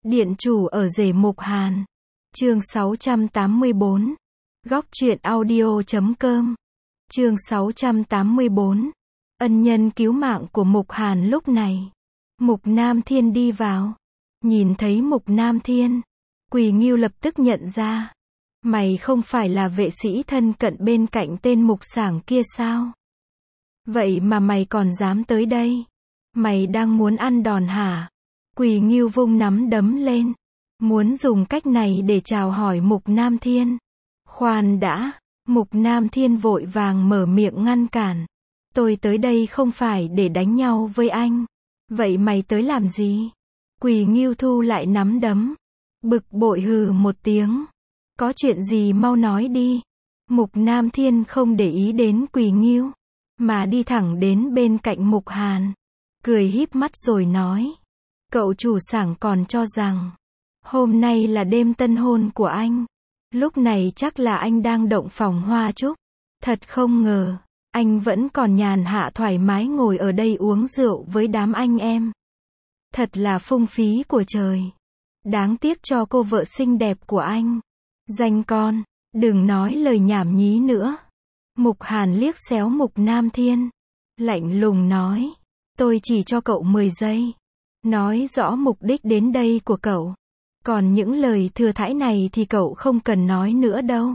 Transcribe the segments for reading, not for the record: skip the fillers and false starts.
Điện chủ ở rể Mục Hàn. Chương 684. Góc truyện audio.com. Chương 684. Ân nhân cứu mạng của Mục Hàn. Lúc này, Mục Nam Thiên đi vào. Nhìn thấy Mục Nam Thiên, Quỳ Ngưu lập tức nhận ra. Mày không phải là vệ sĩ thân cận bên cạnh tên Mục Sảng kia sao? Vậy mà mày còn dám tới đây? Mày đang muốn ăn đòn hả? Quỳ Ngưu vung nắm đấm lên, muốn dùng cách này để chào hỏi Mục Nam Thiên. Khoan đã, Mục Nam Thiên vội vàng mở miệng ngăn cản. Tôi tới đây không phải để đánh nhau với anh. Vậy mày tới làm gì? Quỳ Ngưu thu lại nắm đấm, bực bội hừ một tiếng. Có chuyện gì mau nói đi. Mục Nam Thiên không để ý đến Quỳ Ngưu, mà đi thẳng đến bên cạnh Mục Hàn, cười híp mắt rồi nói. Cậu chủ Sảng còn cho rằng hôm nay là đêm tân hôn của anh. Lúc này chắc là anh đang động phòng hoa trúc. Thật không ngờ, anh vẫn còn nhàn hạ thoải mái ngồi ở đây uống rượu với đám anh em. Thật là phung phí của trời. Đáng tiếc cho cô vợ xinh đẹp của anh. Danh con, đừng nói lời nhảm nhí nữa. Mục Hàn liếc xéo Mục Nam Thiên, lạnh lùng nói. Tôi chỉ cho cậu 10 giây. Nói rõ mục đích đến đây của cậu. Còn những lời thừa thãi này thì cậu không cần nói nữa đâu.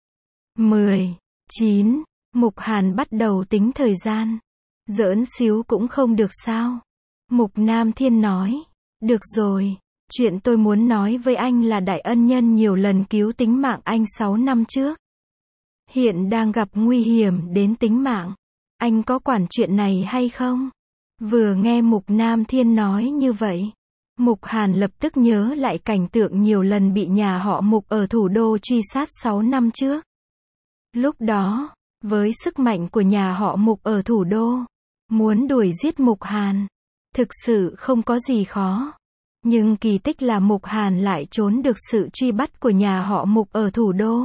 10, 9, Mục Hàn bắt đầu tính thời gian. Giỡn xíu cũng không được sao? Mục Nam Thiên nói. Được rồi, chuyện tôi muốn nói với anh là đại ân nhân nhiều lần cứu tính mạng anh 6 năm trước. Hiện đang gặp nguy hiểm đến tính mạng. Anh có quản chuyện này hay không? Vừa nghe Mục Nam Thiên nói như vậy, Mục Hàn lập tức nhớ lại cảnh tượng nhiều lần bị nhà họ Mục ở thủ đô truy sát 6 năm trước. Lúc đó, với sức mạnh của nhà họ Mục ở thủ đô, muốn đuổi giết Mục Hàn, thực sự không có gì khó. Nhưng kỳ tích là Mục Hàn lại trốn được sự truy bắt của nhà họ Mục ở thủ đô.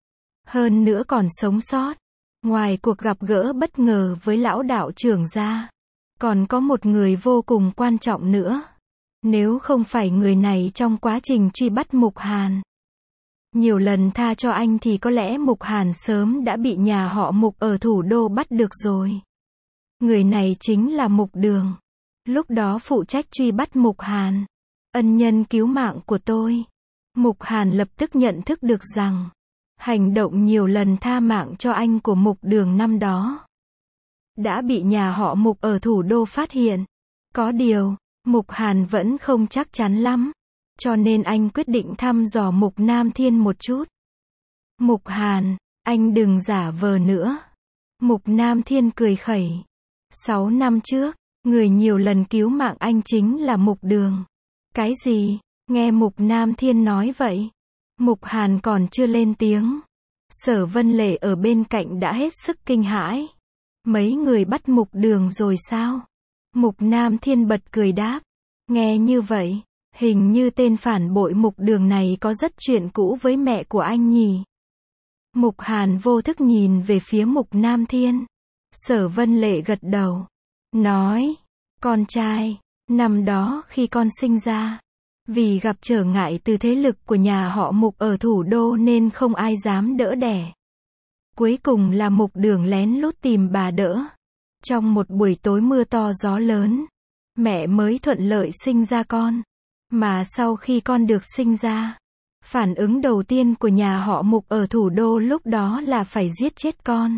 Hơn nữa còn sống sót. Ngoài cuộc gặp gỡ bất ngờ với lão đạo trưởng ra, còn có một người vô cùng quan trọng nữa. Nếu không phải người này trong quá trình truy bắt Mục Hàn, nhiều lần tha cho anh thì có lẽ Mục Hàn sớm đã bị nhà họ Mục ở thủ đô bắt được rồi. Người này chính là Mục Đường. Lúc đó phụ trách truy bắt Mục Hàn. Ân nhân cứu mạng của tôi. Mục Hàn lập tức nhận thức được rằng, hành động nhiều lần tha mạng cho anh của Mục Đường năm đó đã bị nhà họ Mục ở thủ đô phát hiện. Có điều, Mục Hàn vẫn không chắc chắn lắm, cho nên anh quyết định thăm dò Mục Nam Thiên một chút. Mục Hàn, anh đừng giả vờ nữa. Mục Nam Thiên cười khẩy. 6 năm trước, người nhiều lần cứu mạng anh chính là Mục Đường. Cái gì? Nghe Mục Nam Thiên nói vậy, Mục Hàn còn chưa lên tiếng, Sở Vân Lệ ở bên cạnh đã hết sức kinh hãi. Mấy người bắt Mục Đường rồi sao? Mục Nam Thiên bật cười đáp. Nghe như vậy, hình như tên phản bội Mục Đường này có rất chuyện cũ với mẹ của anh nhỉ? Mục Hàn vô thức nhìn về phía Mục Nam Thiên. Sở Vân Lệ gật đầu, nói, con trai, năm đó khi con sinh ra, vì gặp trở ngại từ thế lực của nhà họ Mục ở thủ đô nên không ai dám đỡ đẻ. Cuối cùng là Mục Đường lén lút tìm bà đỡ. Trong một buổi tối mưa to gió lớn, mẹ mới thuận lợi sinh ra con. Mà sau khi con được sinh ra, phản ứng đầu tiên của nhà họ Mục ở thủ đô lúc đó là phải giết chết con.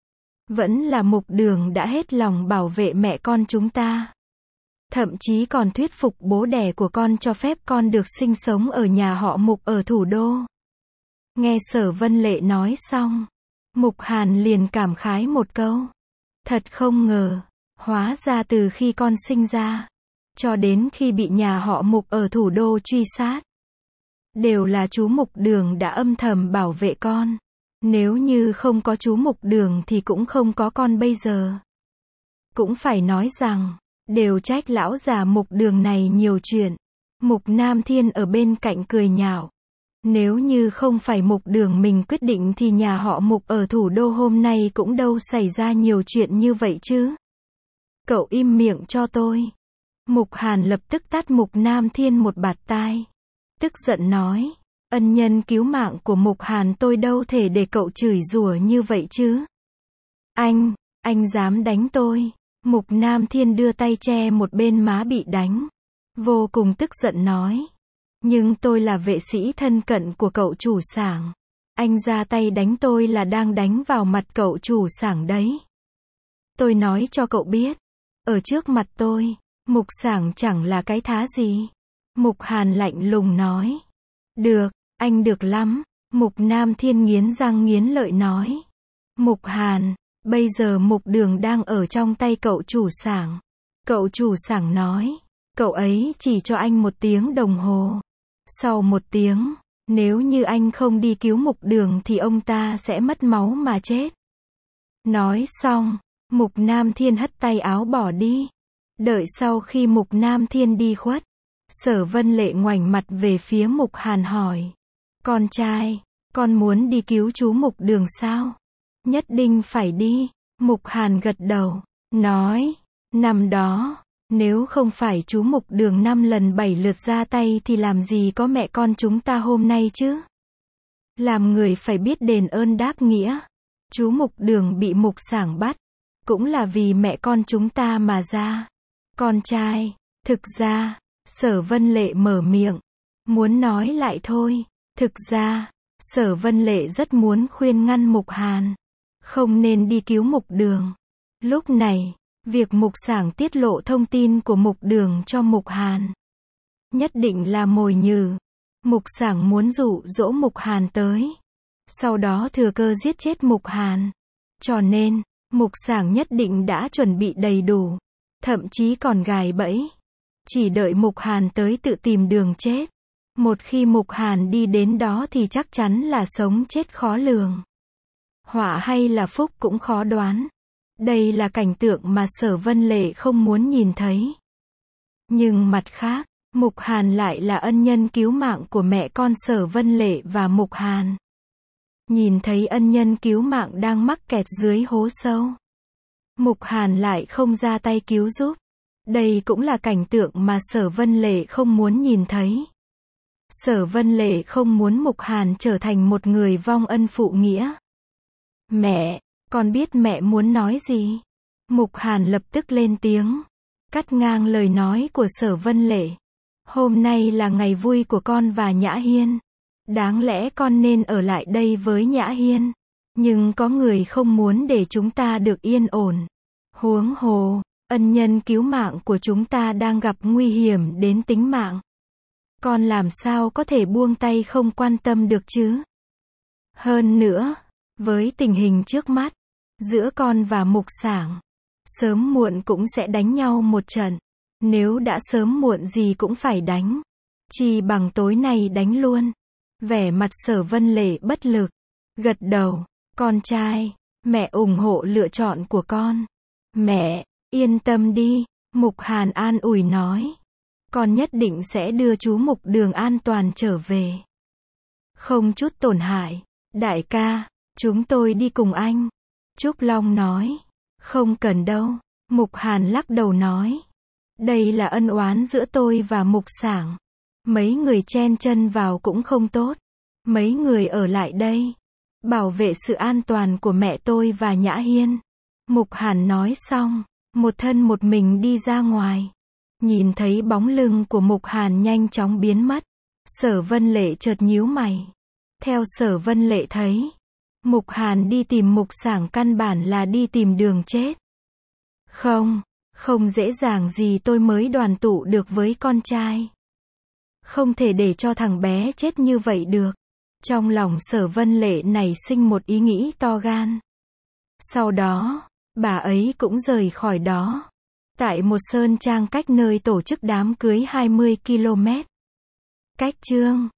Vẫn là Mục Đường đã hết lòng bảo vệ mẹ con chúng ta. Thậm chí còn thuyết phục bố đẻ của con cho phép con được sinh sống ở nhà họ Mục ở thủ đô. Nghe Sở Vân Lệ nói xong, Mục Hàn liền cảm khái một câu. Thật không ngờ, hóa ra từ khi con sinh ra, cho đến khi bị nhà họ Mục ở thủ đô truy sát, đều là chú Mục Đường đã âm thầm bảo vệ con. Nếu như không có chú Mục Đường thì cũng không có con bây giờ. Cũng phải nói rằng, đều trách lão già Mục Đường này nhiều chuyện. Mục Nam Thiên ở bên cạnh cười nhạo. Nếu như không phải Mục Đường mình quyết định thì nhà họ Mục ở thủ đô hôm nay cũng đâu xảy ra nhiều chuyện như vậy chứ. Cậu im miệng cho tôi. Mục Hàn lập tức tát Mục Nam Thiên một bạt tai. Tức giận nói, ân nhân cứu mạng của Mục Hàn tôi đâu thể để cậu chửi rủa như vậy chứ. Anh dám đánh tôi. Mục Nam Thiên đưa tay che một bên má bị đánh. Vô cùng tức giận nói. Nhưng tôi là vệ sĩ thân cận của cậu chủ xưởng. Anh ra tay đánh tôi là đang đánh vào mặt cậu chủ xưởng đấy. Tôi nói cho cậu biết. Ở trước mặt tôi, Mục xưởng chẳng là cái thá gì. Mục Hàn lạnh lùng nói. Được, anh được lắm. Mục Nam Thiên nghiến răng nghiến lợi nói. Mục Hàn, bây giờ Mục Đường đang ở trong tay cậu chủ xưởng. Cậu chủ xưởng nói. Cậu ấy chỉ cho anh 1 tiếng đồng hồ. Sau 1 tiếng, nếu như anh không đi cứu Mục Đường thì ông ta sẽ mất máu mà chết. Nói xong, Mục Nam Thiên hất tay áo bỏ đi. Đợi sau khi Mục Nam Thiên đi khuất, Sở Vân Lệ ngoảnh mặt về phía Mục Hàn hỏi. Con trai, con muốn đi cứu chú Mục Đường sao? Nhất định phải đi. Mục Hàn gật đầu, nói. Năm đó, nếu không phải chú Mục Đường 5 lần 7 lượt ra tay thì làm gì có mẹ con chúng ta hôm nay chứ? Làm người phải biết đền ơn đáp nghĩa. Chú Mục Đường bị Mục xưởng bắt, cũng là vì mẹ con chúng ta mà ra. Con trai, thực ra, Sở Vân Lệ mở miệng, muốn nói lại thôi. Thực ra, Sở Vân Lệ rất muốn khuyên ngăn Mục Hàn, không nên đi cứu Mục Đường. Lúc này, việc Mục xưởng tiết lộ thông tin của Mục Đường cho Mục Hàn, nhất định là mồi nhử. Mục xưởng muốn dụ dỗ Mục Hàn tới, sau đó thừa cơ giết chết Mục Hàn. Cho nên, Mục xưởng nhất định đã chuẩn bị đầy đủ, thậm chí còn gài bẫy. Chỉ đợi Mục Hàn tới tự tìm đường chết. Một khi Mục Hàn đi đến đó thì chắc chắn là sống chết khó lường. Họa hay là phúc cũng khó đoán. Đây là cảnh tượng mà Sở Vân Lệ không muốn nhìn thấy. Nhưng mặt khác, Mục Hàn lại là ân nhân cứu mạng của mẹ con Sở Vân Lệ và Mục Hàn. Nhìn thấy ân nhân cứu mạng đang mắc kẹt dưới hố sâu, Mục Hàn lại không ra tay cứu giúp. Đây cũng là cảnh tượng mà Sở Vân Lệ không muốn nhìn thấy. Sở Vân Lệ không muốn Mục Hàn trở thành một người vong ân phụ nghĩa. Mẹ, con biết mẹ muốn nói gì. Mục Hàn lập tức lên tiếng, cắt ngang lời nói của Sở Vân Lệ. Hôm nay là ngày vui của con và Nhã Hiên. Đáng lẽ con nên ở lại đây với Nhã Hiên. Nhưng có người không muốn để chúng ta được yên ổn. Huống hồ, ân nhân cứu mạng của chúng ta đang gặp nguy hiểm đến tính mạng. Con làm sao có thể buông tay không quan tâm được chứ? Hơn nữa, với tình hình trước mắt, giữa con và Mục xưởng, sớm muộn cũng sẽ đánh nhau một trận. Nếu đã sớm muộn gì cũng phải đánh, chỉ bằng tối nay đánh luôn. Vẻ mặt Sở Vân Lệ bất lực, gật đầu. Con trai, mẹ ủng hộ lựa chọn của con. Mẹ, yên tâm đi, Mục Hàn an ủi nói. Con nhất định sẽ đưa chú Mục Đường an toàn trở về. Không chút tổn hại. Đại ca, chúng tôi đi cùng anh. Trúc Long nói. Không cần đâu. Mục Hàn lắc đầu nói. Đây là ân oán giữa tôi và Mục xưởng. Mấy người chen chân vào cũng không tốt. Mấy người ở lại đây, bảo vệ sự an toàn của mẹ tôi và Nhã Hiên. Mục Hàn nói xong, một thân một mình đi ra ngoài. Nhìn thấy bóng lưng của Mục Hàn nhanh chóng biến mất, Sở Vân Lệ chợt nhíu mày. Theo Sở Vân Lệ thấy, Mục Hàn đi tìm Mục xưởng căn bản là đi tìm đường chết. Không dễ dàng gì tôi mới đoàn tụ được với con trai. Không thể để cho thằng bé chết như vậy được. Trong lòng Sở Vân Lệ nảy sinh một ý nghĩ to gan. Sau đó, bà ấy cũng rời khỏi đó. Tại một sơn trang cách nơi tổ chức đám cưới 20 km. Cách chương